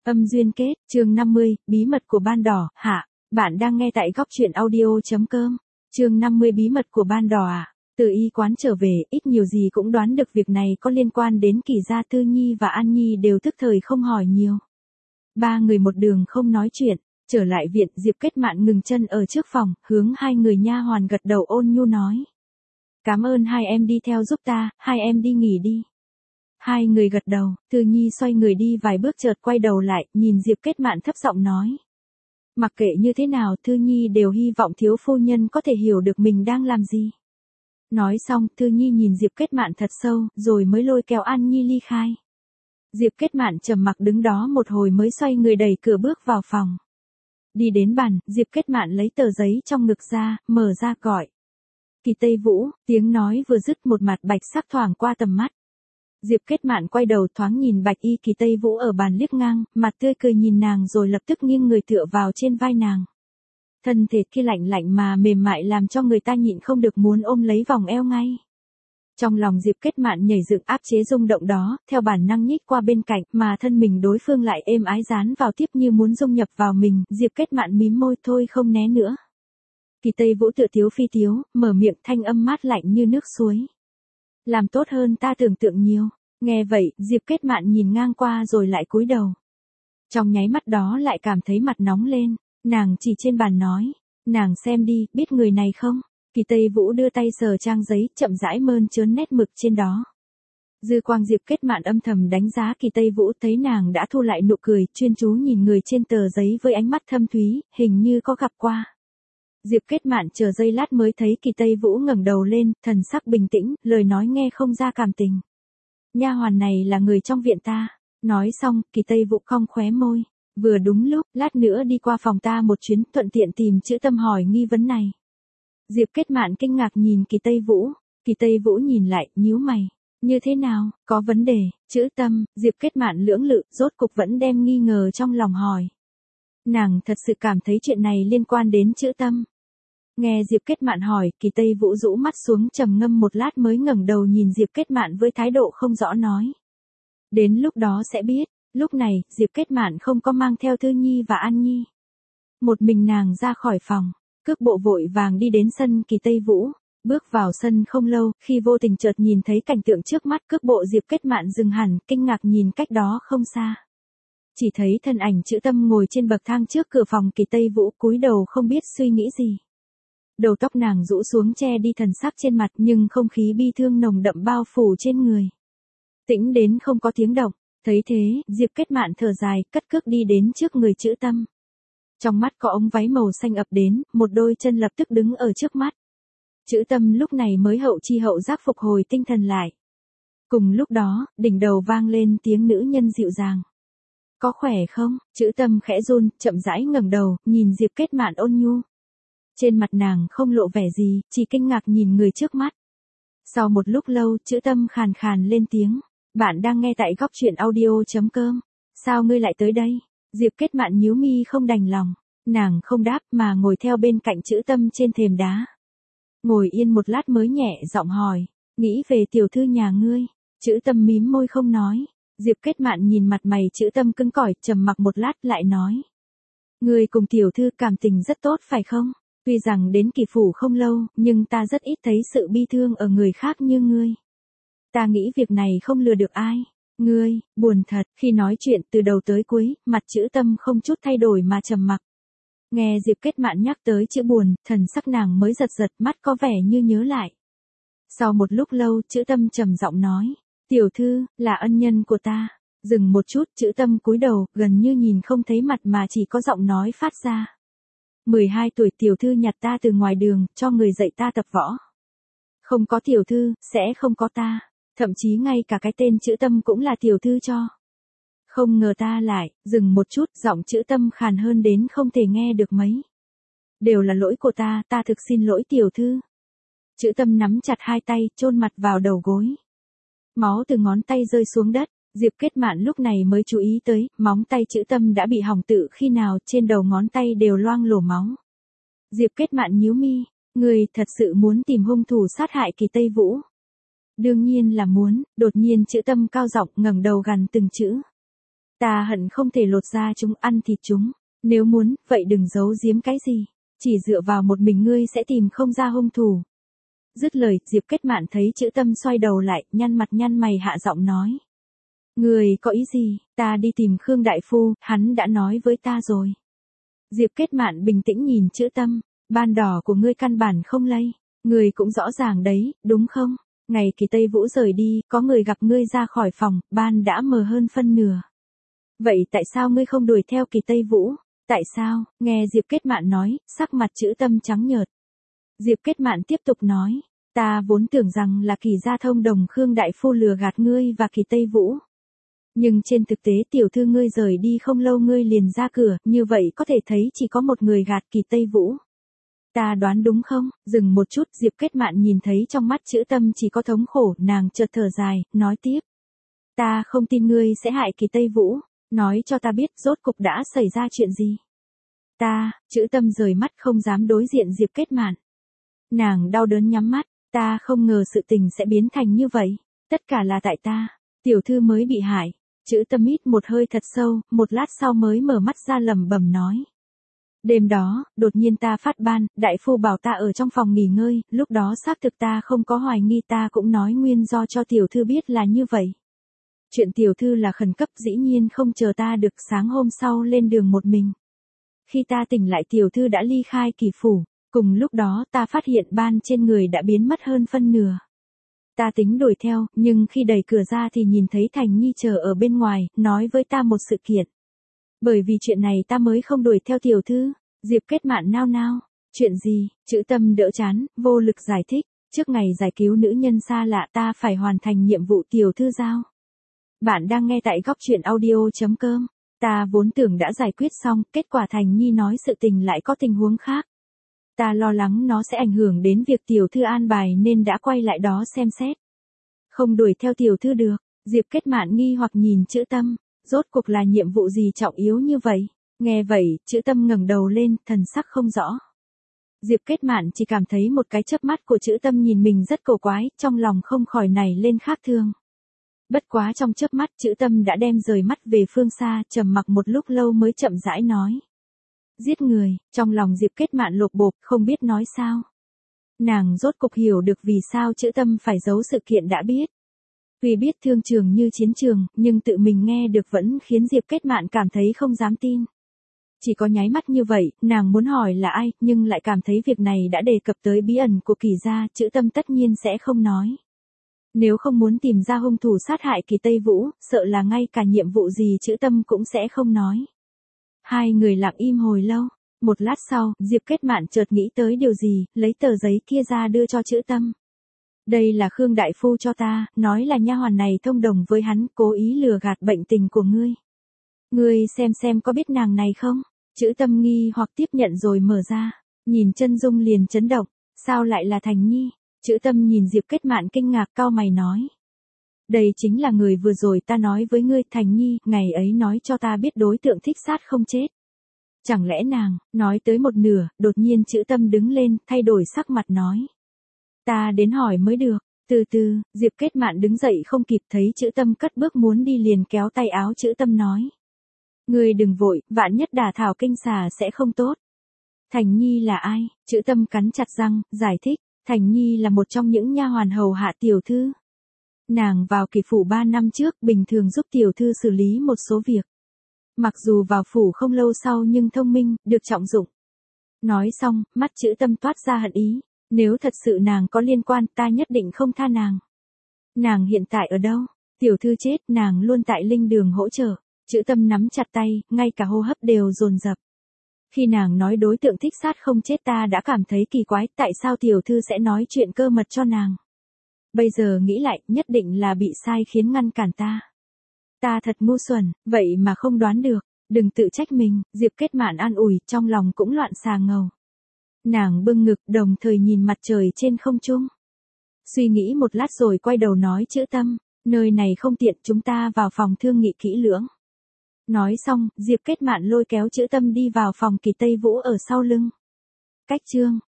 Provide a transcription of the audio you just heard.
Âm duyên kết, chương 50, bí mật của ban đỏ, hạ. Bạn đang nghe tại góc truyện audio.com. Chương 50 bí mật của ban đỏ à. Từ y quán trở về, ít nhiều gì cũng đoán được việc này có liên quan đến Kỳ Gia. Tư Nhi và An Nhi đều tức thời không hỏi nhiều. Ba người một đường không nói chuyện, trở lại viện. Diệp Kết Mạn ngừng chân ở trước phòng, hướng hai người nha hoàn gật đầu ôn nhu nói. Cảm ơn hai em đi theo giúp ta, hai em đi nghỉ đi. Hai người gật đầu, Tư Nhi xoay người đi vài bước chợt quay đầu lại, nhìn Diệp Kết Mạn thấp giọng nói. Mặc kệ như thế nào, Tư Nhi đều hy vọng thiếu phu nhân có thể hiểu được mình đang làm gì. Nói xong, Tư Nhi nhìn Diệp Kết Mạn thật sâu, rồi mới lôi kéo An Nhi ly khai. Diệp Kết Mạn trầm mặc đứng đó một hồi mới xoay người đẩy cửa bước vào phòng. Đi đến bàn, Diệp Kết Mạn lấy tờ giấy trong ngực ra, mở ra gọi. Kỳ Tây Vũ, tiếng nói vừa dứt một mặt bạch sắc thoảng qua tầm mắt. Diệp Kết Mạn quay đầu thoáng nhìn bạch y Kỳ Tây Vũ ở bàn liếc ngang, mặt tươi cười nhìn nàng rồi lập tức nghiêng người tựa vào trên vai nàng. Thân thể kia lạnh lạnh mà mềm mại làm cho người ta nhịn không được muốn ôm lấy vòng eo ngay. Trong lòng Diệp Kết Mạn nhảy dựng áp chế rung động đó, theo bản năng nhích qua bên cạnh, mà thân mình đối phương lại êm ái dán vào tiếp như muốn dung nhập vào mình. Diệp Kết Mạn mím môi thôi không né nữa. Kỳ Tây Vũ tựa tiếu phi tiếu, mở miệng thanh âm mát lạnh như nước suối. Làm tốt hơn ta tưởng tượng nhiều. Nghe vậy, Diệp Kết Mạn nhìn ngang qua rồi lại cúi đầu. Trong nháy mắt đó lại cảm thấy mặt nóng lên, nàng chỉ trên bàn nói, nàng xem đi, biết người này không? Kỳ Tây Vũ đưa tay sờ trang giấy, chậm rãi mơn trớn nét mực trên đó. Dư quang Diệp Kết Mạn âm thầm đánh giá Kỳ Tây Vũ, thấy nàng đã thu lại nụ cười, chuyên chú nhìn người trên tờ giấy với ánh mắt thâm thúy, hình như có gặp qua. Diệp Kết Mạn chờ giây lát mới thấy Kỳ Tây Vũ ngẩng đầu lên, thần sắc bình tĩnh, lời nói nghe không ra cảm tình. Nha hoàn này là người trong viện ta. Nói xong, Kỳ Tây Vũ cong khóe môi. Vừa đúng lúc, lát nữa đi qua phòng ta một chuyến, thuận tiện tìm chữ Tâm hỏi nghi vấn này. Diệp Kết Mạn kinh ngạc nhìn Kỳ Tây Vũ. Kỳ Tây Vũ nhìn lại, nhíu mày. Như thế nào, có vấn đề? Chữ Tâm, Diệp Kết Mạn lưỡng lự, rốt cục vẫn đem nghi ngờ trong lòng hỏi. Nàng thật sự cảm thấy chuyện này liên quan đến chữ Tâm. Nghe Diệp Kết Mạn hỏi, Kỳ Tây Vũ rũ mắt xuống trầm ngâm một lát mới ngẩng đầu nhìn Diệp Kết Mạn với thái độ không rõ nói. Đến lúc đó sẽ biết. Lúc này, Diệp Kết Mạn không có mang theo Tư Nhi và An Nhi. Một mình nàng ra khỏi phòng, cước bộ vội vàng đi đến sân Kỳ Tây Vũ. Bước vào sân không lâu, khi vô tình chợt nhìn thấy cảnh tượng trước mắt, cước bộ Diệp Kết Mạn dừng hẳn, kinh ngạc nhìn cách đó không xa. Chỉ thấy thân ảnh chữ Tâm ngồi trên bậc thang trước cửa phòng Kỳ Tây Vũ, cúi đầu không biết suy nghĩ gì. Đầu tóc nàng rũ xuống che đi thần sắc trên mặt, nhưng không khí bi thương nồng đậm bao phủ trên người. Tĩnh đến không có tiếng động. Thấy thế, Diệp Kết Mạn thở dài, cất cước đi đến trước người chữ Tâm. Trong mắt có ống váy màu xanh ập đến, một đôi chân lập tức đứng ở trước mắt. Chữ Tâm lúc này mới hậu chi hậu giác phục hồi tinh thần lại. Cùng lúc đó, đỉnh đầu vang lên tiếng nữ nhân dịu dàng. Có khỏe không? Chữ Tâm khẽ run, chậm rãi ngẩng đầu, nhìn Diệp Kết Mạn ôn nhu. Trên mặt nàng không lộ vẻ gì, chỉ kinh ngạc nhìn người trước mắt. Sau một lúc lâu, chữ Tâm khàn khàn lên tiếng. Bạn đang nghe tại góc truyện audio.com. Sao ngươi lại tới đây? Diệp Kết Mạn nhíu mi không đành lòng. Nàng không đáp mà ngồi theo bên cạnh chữ Tâm trên thềm đá. Ngồi yên một lát mới nhẹ giọng hỏi. Nghĩ về tiểu thư nhà ngươi. Chữ Tâm mím môi không nói. Diệp Kết Mạn nhìn mặt mày chữ Tâm cứng cỏi, trầm mặc một lát lại nói. Ngươi cùng tiểu thư cảm tình rất tốt phải không? Tuy rằng đến Kỳ phủ không lâu, nhưng ta rất ít thấy sự bi thương ở người khác như ngươi. Ta nghĩ việc này không lừa được ai. Ngươi, buồn thật. Khi nói chuyện từ đầu tới cuối, mặt chữ Tâm không chút thay đổi mà trầm mặc. Nghe Diệp Kết Mạn nhắc tới chữ buồn, thần sắc nàng mới giật giật, mắt có vẻ như nhớ lại. Sau một lúc lâu, chữ Tâm trầm giọng nói. Tiểu thư, là ân nhân của ta. Dừng một chút, chữ Tâm cúi đầu, gần như nhìn không thấy mặt mà chỉ có giọng nói phát ra. 12 tuổi tiểu thư nhặt ta từ ngoài đường, cho người dạy ta tập võ. Không có tiểu thư, sẽ không có ta. Thậm chí ngay cả cái tên chữ Tâm cũng là tiểu thư cho. Không ngờ ta lại, dừng một chút, giọng chữ Tâm khàn hơn đến không thể nghe được mấy. Đều là lỗi của ta, ta thực xin lỗi tiểu thư. Chữ Tâm nắm chặt hai tay, chôn mặt vào đầu gối. Máu từ ngón tay rơi xuống đất. Diệp Kết Mạn lúc này mới chú ý tới, móng tay chữ Tâm đã bị hỏng tự khi nào, trên đầu ngón tay đều loang lổ máu. Diệp Kết Mạn nhíu mi, người thật sự muốn tìm hung thủ sát hại Kỳ Tây Vũ. Đương nhiên là muốn. Đột nhiên chữ Tâm cao giọng ngẩng đầu gằn từng chữ. Ta hận không thể lột da chúng ăn thịt chúng. Nếu muốn, vậy đừng giấu giếm cái gì. Chỉ dựa vào một mình ngươi sẽ tìm không ra hung thủ. Dứt lời, Diệp Kết Mạn thấy Trữ Tâm xoay đầu lại, nhăn mặt nhăn mày hạ giọng nói. Ngươi có ý gì, ta đi tìm Khương Đại Phu, hắn đã nói với ta rồi. Diệp Kết Mạn bình tĩnh nhìn Trữ Tâm, ban đỏ của ngươi căn bản không lây. Ngươi cũng rõ ràng đấy, đúng không? Ngày Kỳ Tây Vũ rời đi, có người gặp ngươi ra khỏi phòng, ban đã mờ hơn phân nửa. Vậy tại sao ngươi không đuổi theo Kỳ Tây Vũ? Tại sao? Nghe Diệp Kết Mạn nói, sắc mặt Trữ Tâm trắng nhợt. Diệp Kết Mạn tiếp tục nói, ta vốn tưởng rằng là Kỳ gia thông đồng Khương Đại Phu lừa gạt ngươi và Kỳ Tây Vũ. Nhưng trên thực tế tiểu thư ngươi rời đi không lâu ngươi liền ra cửa, như vậy có thể thấy chỉ có một người gạt Kỳ Tây Vũ. Ta đoán đúng không? Dừng một chút, Diệp Kết Mạn nhìn thấy trong mắt Trữ Tâm chỉ có thống khổ, nàng chợt thở dài, nói tiếp. Ta không tin ngươi sẽ hại Kỳ Tây Vũ, nói cho ta biết rốt cục đã xảy ra chuyện gì. Trữ Tâm rời mắt không dám đối diện Diệp Kết Mạn. Nàng đau đớn nhắm mắt, ta không ngờ sự tình sẽ biến thành như vậy, tất cả là tại ta, tiểu thư mới bị hại. Trữ Tâm hít một hơi thật sâu, một lát sau mới mở mắt ra lẩm bẩm nói. Đêm đó, đột nhiên ta phát ban, đại phu bảo ta ở trong phòng nghỉ ngơi, lúc đó xác thực ta không có hoài nghi, ta cũng nói nguyên do cho tiểu thư biết là như vậy. Chuyện tiểu thư là khẩn cấp, dĩ nhiên không chờ ta được, sáng hôm sau lên đường một mình. Khi ta tỉnh lại tiểu thư đã ly khai Kỳ phủ, cùng lúc đó ta phát hiện ban trên người đã biến mất hơn phân nửa. Ta tính đuổi theo, nhưng khi đẩy cửa ra thì nhìn thấy Thành Nhi chờ ở bên ngoài, nói với ta một sự kiện. Bởi vì chuyện này ta mới không đuổi theo tiểu thư. Diệp Kết Mạn nao nao. Chuyện gì? Trữ Tâm đỡ chán, vô lực giải thích. Trước ngày giải cứu nữ nhân xa lạ ta phải hoàn thành nhiệm vụ tiểu thư giao. Bạn đang nghe tại góc audio.com. Ta vốn tưởng đã giải quyết xong, kết quả Thành Nhi nói sự tình lại có tình huống khác. Ta lo lắng nó sẽ ảnh hưởng đến việc tiểu thư an bài nên đã quay lại đó xem xét. Không đuổi theo tiểu thư được. Diệp Kết Mạn nghi hoặc nhìn Trữ Tâm. Rốt cuộc là nhiệm vụ gì trọng yếu như vậy? Nghe vậy, Trữ Tâm ngẩng đầu lên, thần sắc không rõ. Diệp Kết Mạn chỉ cảm thấy một cái chớp mắt của Trữ Tâm nhìn mình rất cổ quái, trong lòng không khỏi nảy lên khác thường. Bất quá trong chớp mắt Trữ Tâm đã đem rời mắt về phương xa, trầm mặc một lúc lâu mới chậm rãi nói. Giết người, trong lòng Diệp Kết Mạn lột bột, không biết nói sao. Nàng rốt cục hiểu được vì sao Trữ Tâm phải giấu sự kiện đã biết. Vì biết thương trường như chiến trường, nhưng tự mình nghe được vẫn khiến Diệp Kết Mạn cảm thấy không dám tin. Chỉ có nháy mắt như vậy, nàng muốn hỏi là ai, nhưng lại cảm thấy việc này đã đề cập tới bí ẩn của Kỳ gia, Trữ Tâm tất nhiên sẽ không nói. Nếu không muốn tìm ra hung thủ sát hại Kỳ Tây Vũ, sợ là ngay cả nhiệm vụ gì Trữ Tâm cũng sẽ không nói. Hai người lặng im hồi lâu. Một lát sau, Diệp Kết Mạn chợt nghĩ tới điều gì, lấy tờ giấy kia ra đưa cho Trữ Tâm. Đây là Khương Đại Phu cho ta, nói là nha hoàn này thông đồng với hắn, cố ý lừa gạt bệnh tình của ngươi. Ngươi xem có biết nàng này không? Trữ Tâm nghi hoặc tiếp nhận rồi mở ra, nhìn chân dung liền chấn động, sao lại là Thành Nhi? Trữ Tâm nhìn Diệp Kết Mạn kinh ngạc cau mày nói. Đây chính là người vừa rồi ta nói với ngươi, Thành Nhi, ngày ấy nói cho ta biết đối tượng thích sát không chết. Chẳng lẽ nàng, nói tới một nửa, đột nhiên Trữ Tâm đứng lên, thay đổi sắc mặt nói. Ta đến hỏi mới được. Từ từ, Diệp Kết Mạn đứng dậy không kịp thấy Trữ Tâm cất bước muốn đi liền kéo tay áo Trữ Tâm nói. Ngươi đừng vội, vạn nhất đả thảo kinh xà sẽ không tốt. Thành Nhi là ai? Trữ Tâm cắn chặt răng, giải thích. Thành Nhi là một trong những nha hoàn hầu hạ tiểu thư. Nàng vào Kỳ phủ 3 năm trước, bình thường giúp tiểu thư xử lý một số việc. Mặc dù vào phủ không lâu sau nhưng thông minh, được trọng dụng. Nói xong, mắt Trữ Tâm toát ra hận ý. Nếu thật sự nàng có liên quan, ta nhất định không tha nàng. Nàng hiện tại ở đâu? Tiểu thư chết, nàng luôn tại linh đường hỗ trợ. Trữ Tâm nắm chặt tay, ngay cả hô hấp đều dồn dập. Khi nàng nói đối tượng thích sát không chết ta đã cảm thấy kỳ quái, tại sao tiểu thư sẽ nói chuyện cơ mật cho nàng. Bây giờ nghĩ lại, nhất định là bị sai khiến ngăn cản ta. Ta thật ngu xuẩn, vậy mà không đoán được. Đừng tự trách mình, Diệp Kết Mạn an ủi, trong lòng cũng loạn xà ngầu. Nàng bưng ngực, đồng thời nhìn mặt trời trên không trung. Suy nghĩ một lát rồi quay đầu nói Trữ Tâm, nơi này không tiện, chúng ta vào phòng thương nghị kỹ lưỡng. Nói xong, Diệp Kết Mạn lôi kéo Trữ Tâm đi vào phòng Kỳ Tây Vũ ở sau lưng. Cách chương